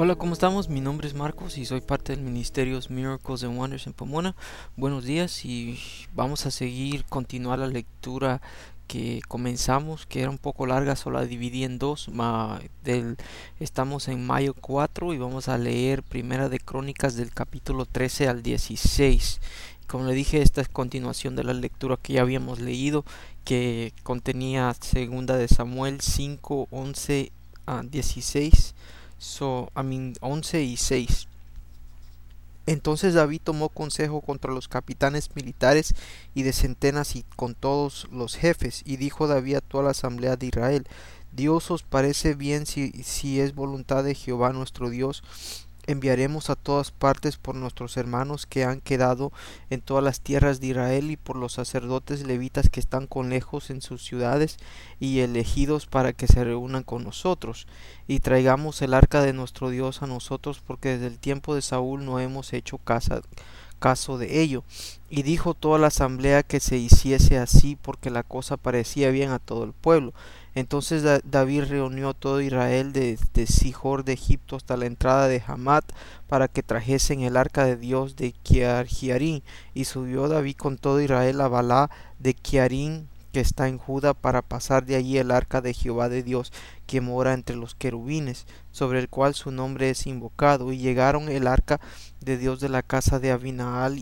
Hola, ¿cómo estamos? Mi nombre es Marcos y soy parte del ministerio Miracles and Wonders en Pomona. Buenos días y vamos a continuar la lectura que comenzamos, que era un poco larga, solo la dividí en dos. Estamos en Mayo 4 y vamos a leer Primera de Crónicas del capítulo 13 al 16. Como le dije, esta es continuación de la lectura que ya habíamos leído, que contenía Segunda de Samuel 5, 11 a 16. 11 y 6. Entonces David tomó consejo contra los capitanes militares y de centenas y con todos los jefes, y dijo David a toda la asamblea de Israel: Dios os parece bien si es voluntad de Jehová nuestro Dios, enviaremos a todas partes por nuestros hermanos que han quedado en todas las tierras de Israel, y por los sacerdotes levitas que están con lejos en sus ciudades y elegidos para que se reúnan con nosotros, y traigamos el arca de nuestro Dios a nosotros, porque desde el tiempo de Saúl no hemos hecho caso de ello. Y dijo toda la asamblea que se hiciese así, porque la cosa parecía bien a todo el pueblo. Entonces David reunió a todo Israel desde Sihor de Egipto hasta la entrada de Hamat, para que trajesen el arca de Dios de Kirjatjearim, y subió David con todo Israel a Balá de Kiarim, que está en Judá, para pasar de allí el arca de Jehová de Dios, que mora entre los querubines, sobre el cual su nombre es invocado. Y llegaron el arca de Dios de la casa de Abinaal,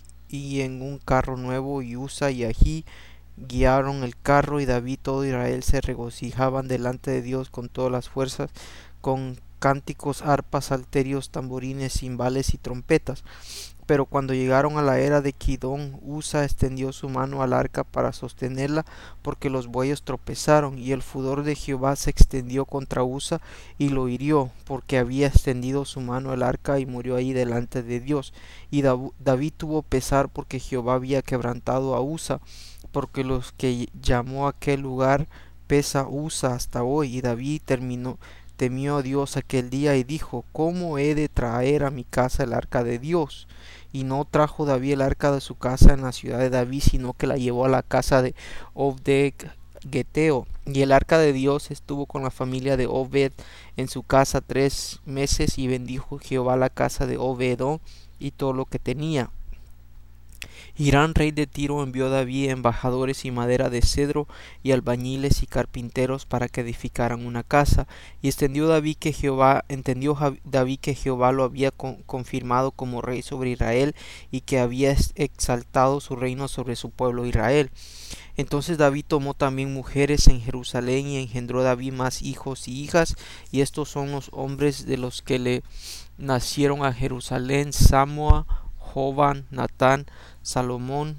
y en un carro nuevo, y Usa y Ahí guiaron el carro, y David y todo Israel se regocijaban delante de Dios con todas las fuerzas, con cánticos, arpas, salterios, tamborines, cimbales y trompetas. Pero cuando llegaron a la era de Kidón, Usa extendió su mano al arca para sostenerla, porque los bueyes tropezaron, y el furor de Jehová se extendió contra Usa y lo hirió, porque había extendido su mano al arca, y murió ahí delante de Dios. Y David tuvo pesar, porque Jehová había quebrantado a Usa, porque los que llamó a aquel lugar Pesa Usa hasta hoy. Y David temió a Dios aquel día, y dijo: ¿Cómo he de traer a mi casa el arca de Dios? Y no trajo David el arca de su casa en la ciudad de David, sino que la llevó a la casa de Obed Geteo. Y el arca de Dios estuvo con la familia de Obed en su casa 3 meses, y bendijo Jehová la casa de Obedón y todo lo que tenía. Hirán, rey de Tiro, envió a David embajadores y madera de cedro, y albañiles y carpinteros, para que edificaran una casa. Y entendió David que Jehová lo había confirmado como rey sobre Israel, y que había exaltado su reino sobre su pueblo Israel. Entonces David tomó también mujeres en Jerusalén, y engendró David más hijos y hijas, y estos son los hombres de los que le nacieron a Jerusalén: Samua, Jovan, Natán, Salomón,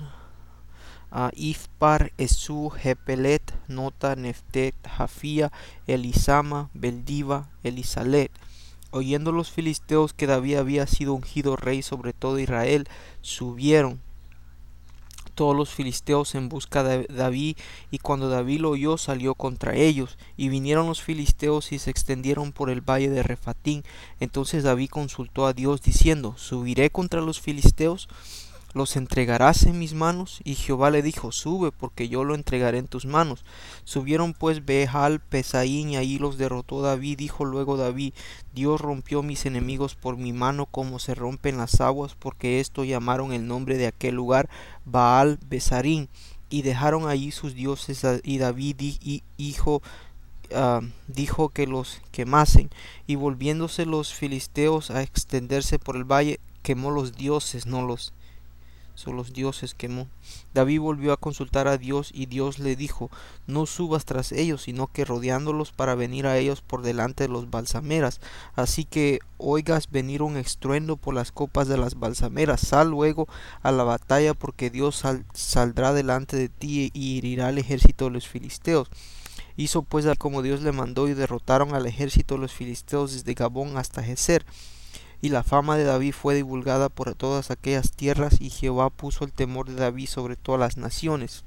Ifpar, Esú, Jepelet, Nota, Neftet, Jafía, Elisama, Beldiva, Elisalet. Oyendo los filisteos que David había sido ungido rey sobre todo Israel, subieron todos los filisteos en busca de David, y cuando David lo oyó, salió contra ellos. Y vinieron los filisteos y se extendieron por el valle de Refatín. Entonces David consultó a Dios, diciendo: ¿Subiré contra los filisteos? ¿Los entregarás en mis manos? Y Jehová le dijo: Sube, porque yo lo entregaré en tus manos. Subieron pues Behal Pesaín, y ahí los derrotó David. Dijo luego David: Dios rompió mis enemigos por mi mano, como se rompen las aguas, porque esto llamaron el nombre de aquel lugar Baal Besarín. Y dejaron allí sus dioses, y David dijo que los quemasen. Y volviéndose los filisteos a extenderse por el valle, quemó los dioses, no los dioses quemó. David volvió a consultar a Dios, y Dios le dijo: No subas tras ellos, sino que rodeándolos para venir a ellos por delante de los balsameras. Así que oigas venir un estruendo por las copas de las balsameras. Sal luego a la batalla, porque Dios saldrá delante de ti, y herirá al ejército de los filisteos. Hizo pues como Dios le mandó, y derrotaron al ejército de los filisteos desde Gabón hasta Geser. Y la fama de David fue divulgada por todas aquellas tierras, y Jehová puso el temor de David sobre todas las naciones.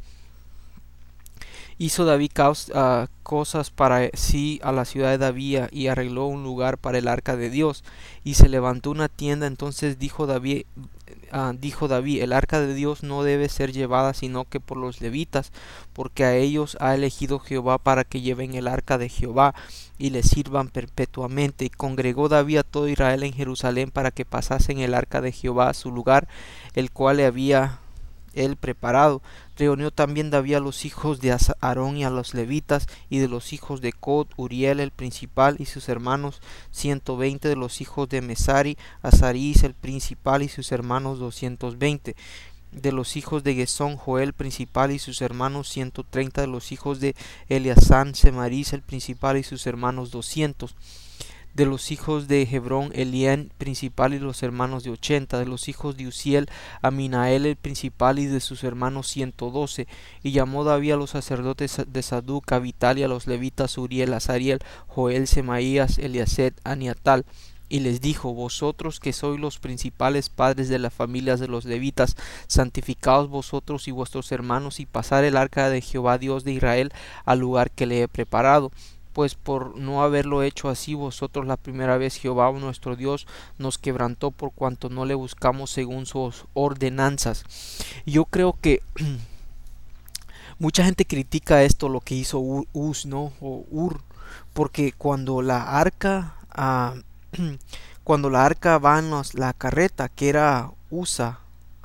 Hizo David cosas para sí a la ciudad de David, y arregló un lugar para el arca de Dios, y se levantó una tienda. Entonces dijo David dijo David: el arca de Dios no debe ser llevada sino que por los levitas, porque a ellos ha elegido Jehová para que lleven el arca de Jehová y le sirvan perpetuamente. Y congregó David a todo Israel en Jerusalén para que pasasen el arca de Jehová a su lugar, el cual le había él preparado. Reunió también David a los hijos de Aarón y a los levitas, y de los hijos de Cod, Uriel el principal y sus hermanos 120, de los hijos de Mesari, Azarías el principal y sus hermanos 220, de los hijos de Gesón, Joel principal y sus hermanos 130, de los hijos de Eleazán, Semarías el principal y sus hermanos 200, de los hijos de Hebrón, Elién principal y los hermanos de 80, de los hijos de Uziel, Aminael el principal y de sus hermanos 112. Y llamó David a los sacerdotes de Saduc, a Abital, y a los levitas Uriel, Azariel, Joel, Semaías, Eliaset, Aniatal, y les dijo: vosotros que sois los principales padres de las familias de los levitas, santificaos vosotros y vuestros hermanos, y pasad el arca de Jehová Dios de Israel al lugar que le he preparado. Pues por no haberlo hecho así vosotros la primera vez, Jehová nuestro Dios nos quebrantó, por cuanto no le buscamos según sus ordenanzas. Yo creo que mucha gente critica esto, lo que hizo Uz, ¿no? O Ur, porque cuando la arca cuando la arca va en la carreta, que era Usa,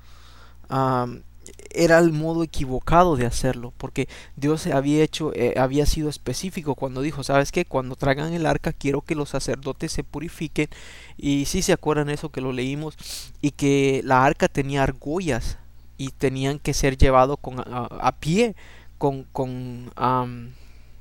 era el modo equivocado de hacerlo, porque Dios había sido específico cuando dijo: ¿sabes qué? Cuando traigan el arca, quiero que los sacerdotes se purifiquen. Y si se acuerdan eso, que lo leímos, y que la arca tenía argollas y tenían que ser llevados a pie con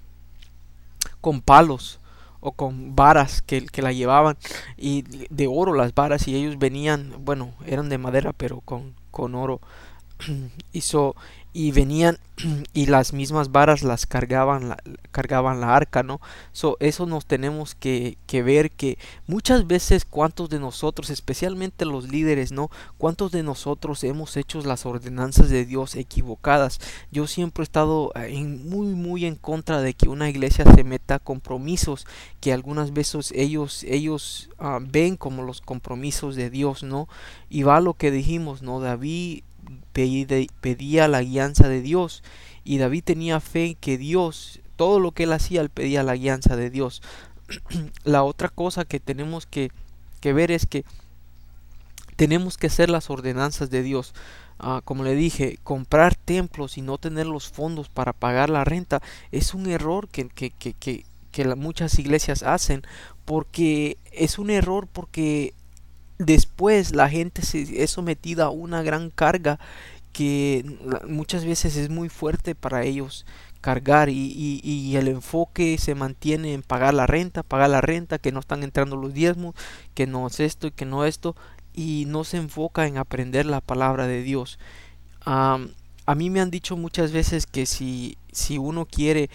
con palos o con varas que la llevaban, y de oro las varas, y ellos venían, bueno, eran de madera pero con oro. hizo y venían y las mismas varas las cargaban la arca, ¿no? Eso nos tenemos que ver, que muchas veces cuántos de nosotros, especialmente los líderes, ¿no? Cuántos de nosotros hemos hecho las ordenanzas de Dios equivocadas. Yo siempre he estado muy en contra de que una iglesia se meta a compromisos que algunas veces ellos ven como los compromisos de Dios, ¿no? Y va lo que dijimos, ¿no? David pedía la guianza de Dios, y David tenía fe en que Dios, todo lo que él hacía, él pedía la guianza de Dios. La otra cosa que tenemos que ver es que tenemos que hacer las ordenanzas de Dios. Como le dije, comprar templos y no tener los fondos para pagar la renta es un error que muchas iglesias hacen, porque es un error, porque después la gente es sometida a una gran carga que muchas veces es muy fuerte para ellos cargar, y el enfoque se mantiene en pagar la renta, que no están entrando los diezmos, que no es esto y que no esto, y no se enfoca en aprender la palabra de Dios. A mí me han dicho muchas veces que si uno quiere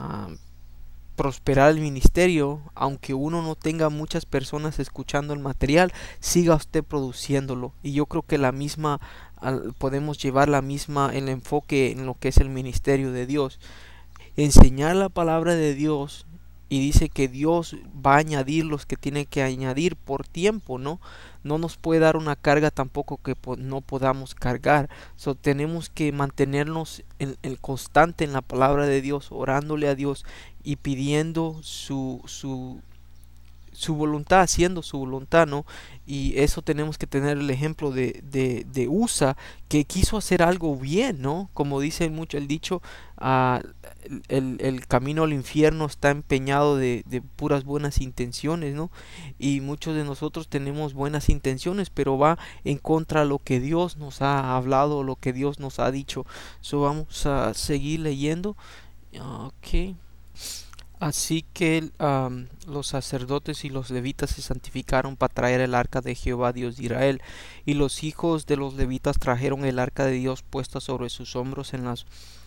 prosperar el ministerio, aunque uno no tenga muchas personas escuchando el material, siga usted produciéndolo. Y yo creo que podemos llevar el enfoque en lo que es el ministerio de Dios: enseñar la palabra de Dios, y dice que Dios va a añadir los que tiene que añadir por tiempo, ¿no? No nos puede dar una carga tampoco que no podamos cargar. Tenemos que mantenernos en constante en la palabra de Dios, orándole a Dios y pidiendo su voluntad, haciendo su voluntad, ¿no? Y eso tenemos que tener el ejemplo de Usa, que quiso hacer algo bien, ¿no? Como dice mucho el dicho, el camino al infierno está empeñado de puras buenas intenciones, ¿no? Y muchos de nosotros tenemos buenas intenciones, pero va en contra de lo que Dios nos ha hablado, lo que Dios nos ha dicho. Vamos a seguir leyendo. Ok. Así que los sacerdotes y los levitas se santificaron para traer el arca de Jehová Dios de Israel, y los hijos de los levitas trajeron el arca de Dios puesta sobre sus hombros en las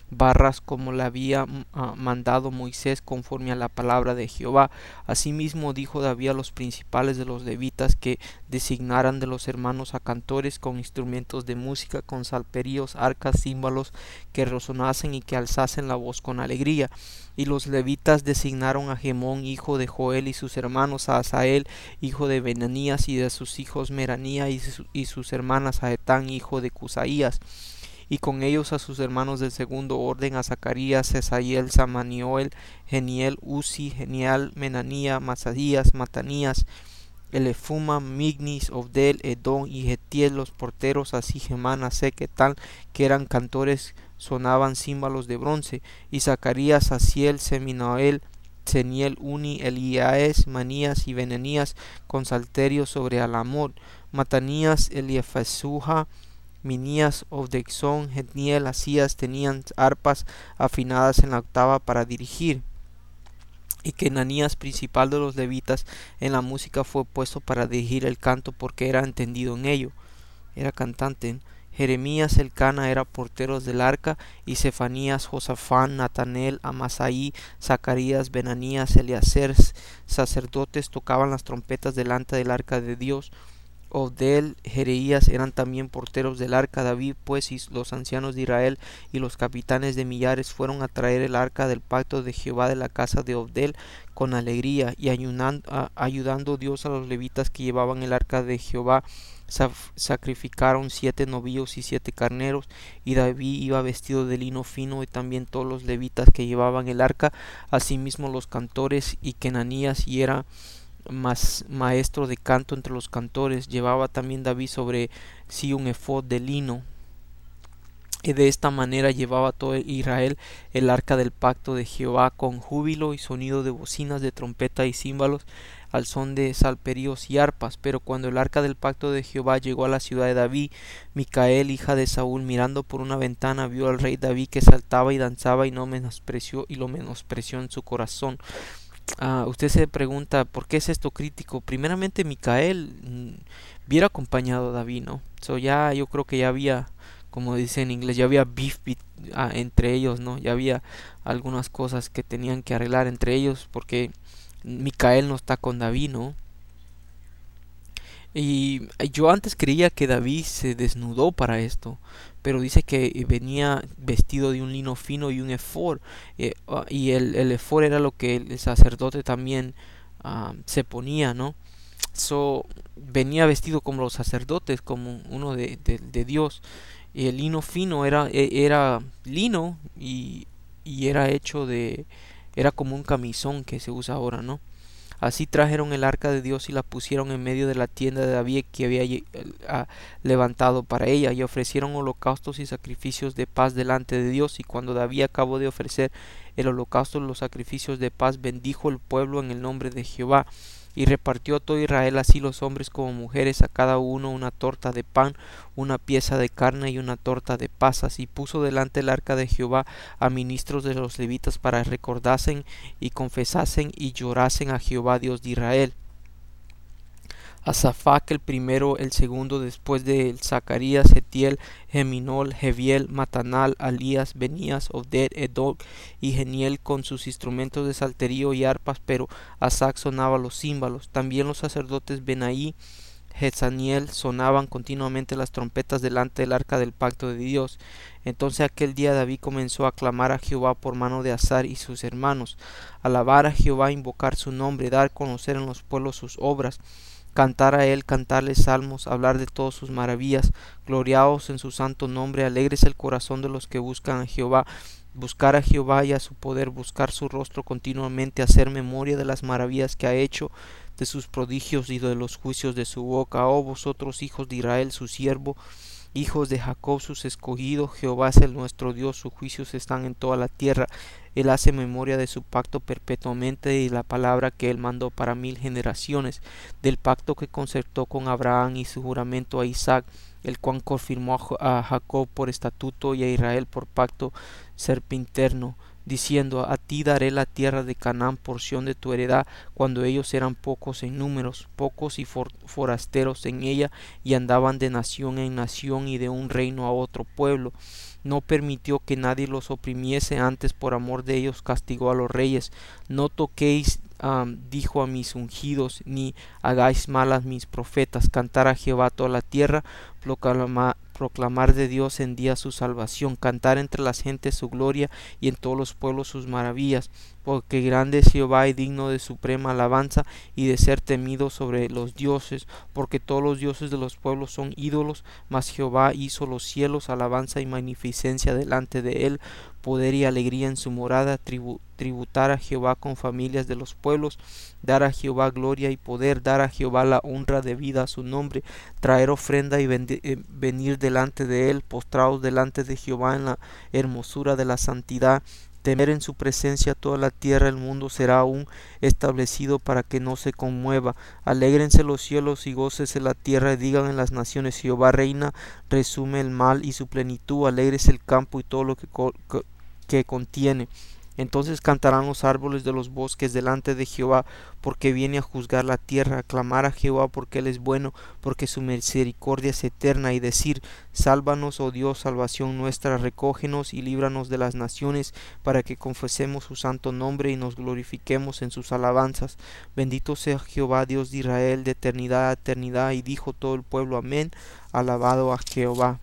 barras como le había mandado Moisés conforme a la palabra de Jehová. Asimismo dijo David a los principales de los levitas que designaran de los hermanos a cantores con instrumentos de música, con salterios, arcas, címbalos, que resonasen y que alzasen la voz con alegría. Y los levitas designaron a Gemón, hijo de Joel, y sus hermanos, a Asael, hijo de Benanías, y de sus hijos Meranía, y sus hermanas, a Etán, hijo de Cusaías, y con ellos a sus hermanos del segundo orden, a Zacarías, Esaíel, Samanioel, Geniel, Uzi, Genial, Menanía, Masadías, Matanías, Elefuma, Mignis, Obdel, Edom y Getiel, los porteros, así Gemán, Asec, Etal, que eran cantores, sonaban címbalos de bronce, y Zacarías, Asiel, Seminael, Seniel, Uni, Eliaes, Manías y Benanías, con salterios sobre Alamot, Matanías, Eliafasuja, Minías, Obdexón, Getniel, Asías, tenían arpas afinadas en la octava para dirigir. Y que Ananías, principal de los levitas, en la música fue puesto para dirigir el canto, porque era entendido en ello, era cantante. Jeremías Elcana era porteros del arca, y Cefanías, Josafán, Natanel, Amasaí, Zacarías, Benanías, Eliaser, sacerdotes, tocaban las trompetas delante del arca de Dios. Obdel, Jereías eran también porteros del arca. David pues y los ancianos de Israel y los capitanes de millares fueron a traer el arca del pacto de Jehová de la casa de Obdel con alegría, y ayudando Dios a los levitas que llevaban el arca de Jehová. Sacrificaron 7 novillos y 7 carneros, y David iba vestido de lino fino, y también todos los levitas que llevaban el arca, asimismo los cantores, y Kenanías y era maestro de canto entre los cantores. Llevaba también David sobre sí un efod de lino, y de esta manera llevaba todo Israel el arca del pacto de Jehová con júbilo y sonido de bocinas, de trompeta y címbalos, al son de salterios y arpas. Pero cuando el arca del pacto de Jehová llegó a la ciudad de David, Micael, hija de Saúl, mirando por una ventana, vio al rey David que saltaba y danzaba, y lo menospreció en su corazón. Usted se pregunta, ¿por qué es esto crítico? Primeramente, Micael hubiera acompañado a David, ¿no? Yo creo que ya había, como dice en inglés, ya había beef entre ellos, ¿no? Ya había algunas cosas que tenían que arreglar entre ellos, porque Micael no está con David, ¿no? Y yo antes creía que David se desnudó para esto, pero dice que venía vestido de un lino fino y un efod, y el efod era lo que el sacerdote también se ponía, ¿no? Venía vestido como los sacerdotes, como uno de Dios, y el lino fino era lino, y era hecho era como un camisón que se usa ahora, ¿no? Así trajeron el arca de Dios y la pusieron en medio de la tienda de David que había levantado para ella, y ofrecieron holocaustos y sacrificios de paz delante de Dios. Y cuando David acabó de ofrecer el holocausto y los sacrificios de paz, bendijo el pueblo en el nombre de Jehová. Y repartió a todo Israel, así los hombres como mujeres, a cada uno una torta de pan, una pieza de carne y una torta de pasas. Y puso delante el arca de Jehová a ministros de los levitas para recordasen y confesasen y llorasen a Jehová Dios de Israel. Asafac el primero, el segundo después de él, Zacarías, Getiel, Geminol, Jeviel, Matanal, Alías, Benías, Obed, Edom y Geniel con sus instrumentos de salterio y arpas, pero Asac sonaba los címbalos. También los sacerdotes Benaí, Jezaniel sonaban continuamente las trompetas delante del arca del pacto de Dios. Entonces aquel día David comenzó a clamar a Jehová por mano de Asar y sus hermanos, alabar a Jehová, invocar su nombre, dar a conocer en los pueblos sus obras, cantar a él, cantarle salmos, hablar de todas sus maravillas, gloriaos en su santo nombre, alegres el corazón de los que buscan a Jehová, buscar a Jehová y a su poder, buscar su rostro continuamente, hacer memoria de las maravillas que ha hecho, de sus prodigios y de los juicios de su boca. Oh vosotros, hijos de Israel, su siervo, hijos de Jacob, sus escogidos, Jehová es el nuestro Dios, sus juicios están en toda la tierra. Él hace memoria de su pacto perpetuamente y la palabra que él mandó para 1000 generaciones, del pacto que concertó con Abraham y su juramento a Isaac, el cual confirmó a Jacob por estatuto y a Israel por pacto serpinterno, diciendo: a ti daré la tierra de Canaán, porción de tu heredad, cuando ellos eran pocos en números, pocos y forasteros en ella, y andaban de nación en nación y de un reino a otro pueblo. No permitió que nadie los oprimiese, antes por amor de ellos castigó a los reyes. No toquéis, dijo, a mis ungidos, ni hagáis mal a mis profetas. Cantar a Jehová toda la tierra, proclamar de Dios en día su salvación, cantar entre las gentes su gloria y en todos los pueblos sus maravillas, porque grande es Jehová y digno de suprema alabanza y de ser temido sobre los dioses, porque todos los dioses de los pueblos son ídolos, mas Jehová hizo los cielos, alabanza y magnificencia delante de él, poder y alegría en su morada. Tributar a Jehová con familias de los pueblos, dar a Jehová gloria y poder, dar a Jehová la honra debida a su nombre, traer ofrenda y venir delante de él, postrados delante de Jehová en la hermosura de la santidad. Temer en su presencia toda la tierra, el mundo será aún establecido para que no se conmueva. Alégrense los cielos y gócese la tierra, y digan en las naciones: Jehová reina. Resume el mal y su plenitud, alégrese el campo y todo lo que contiene. Entonces cantarán los árboles de los bosques delante de Jehová, porque viene a juzgar la tierra. Aclamar a Jehová porque él es bueno, porque su misericordia es eterna, y decir: sálvanos, oh Dios, salvación nuestra, recógenos y líbranos de las naciones, para que confesemos su santo nombre y nos glorifiquemos en sus alabanzas. Bendito sea Jehová, Dios de Israel, de eternidad a eternidad. Y dijo todo el pueblo: amén. Alabado a Jehová.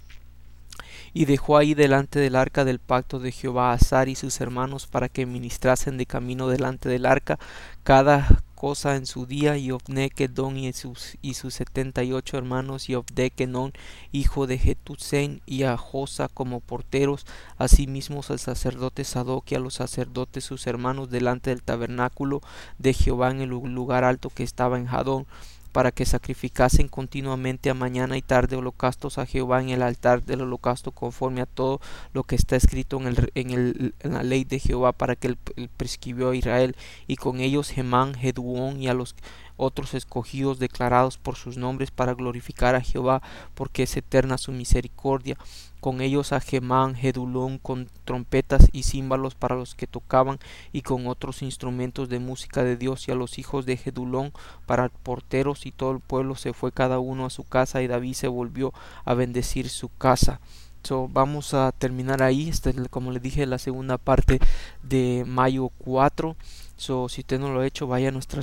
Y dejó ahí delante del arca del pacto de Jehová a Asar y sus hermanos, para que ministrasen de camino delante del arca, cada cosa en su día, y Obed-Edom y sus 78 hermanos, y Obed-Edom hijo de Jetusen, y a Josa como porteros, asimismo al sacerdote Sadoc y a los sacerdotes sus hermanos delante del tabernáculo de Jehová en el lugar alto que estaba en Jadón, para que sacrificasen continuamente a mañana y tarde holocaustos a Jehová en el altar del holocausto, conforme a todo lo que está escrito en la ley de Jehová, para que él prescribió a Israel. Y con ellos Hemán, Jeduón y a los otros escogidos declarados por sus nombres, para glorificar a Jehová, porque es eterna su misericordia. Con ellos a Hemán, Jedulón, con trompetas y címbalos para los que tocaban, y con otros instrumentos de música de Dios, y a los hijos de Jedulón para porteros. Y todo el pueblo se fue cada uno a su casa, y David se volvió a bendecir su casa. Vamos a terminar ahí. Esta es, como les dije, la segunda parte de mayo 4. Si usted no lo ha hecho, vaya a nuestra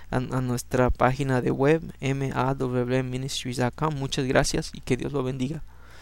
página de web, mawministries.com. Muchas gracias y que Dios lo bendiga.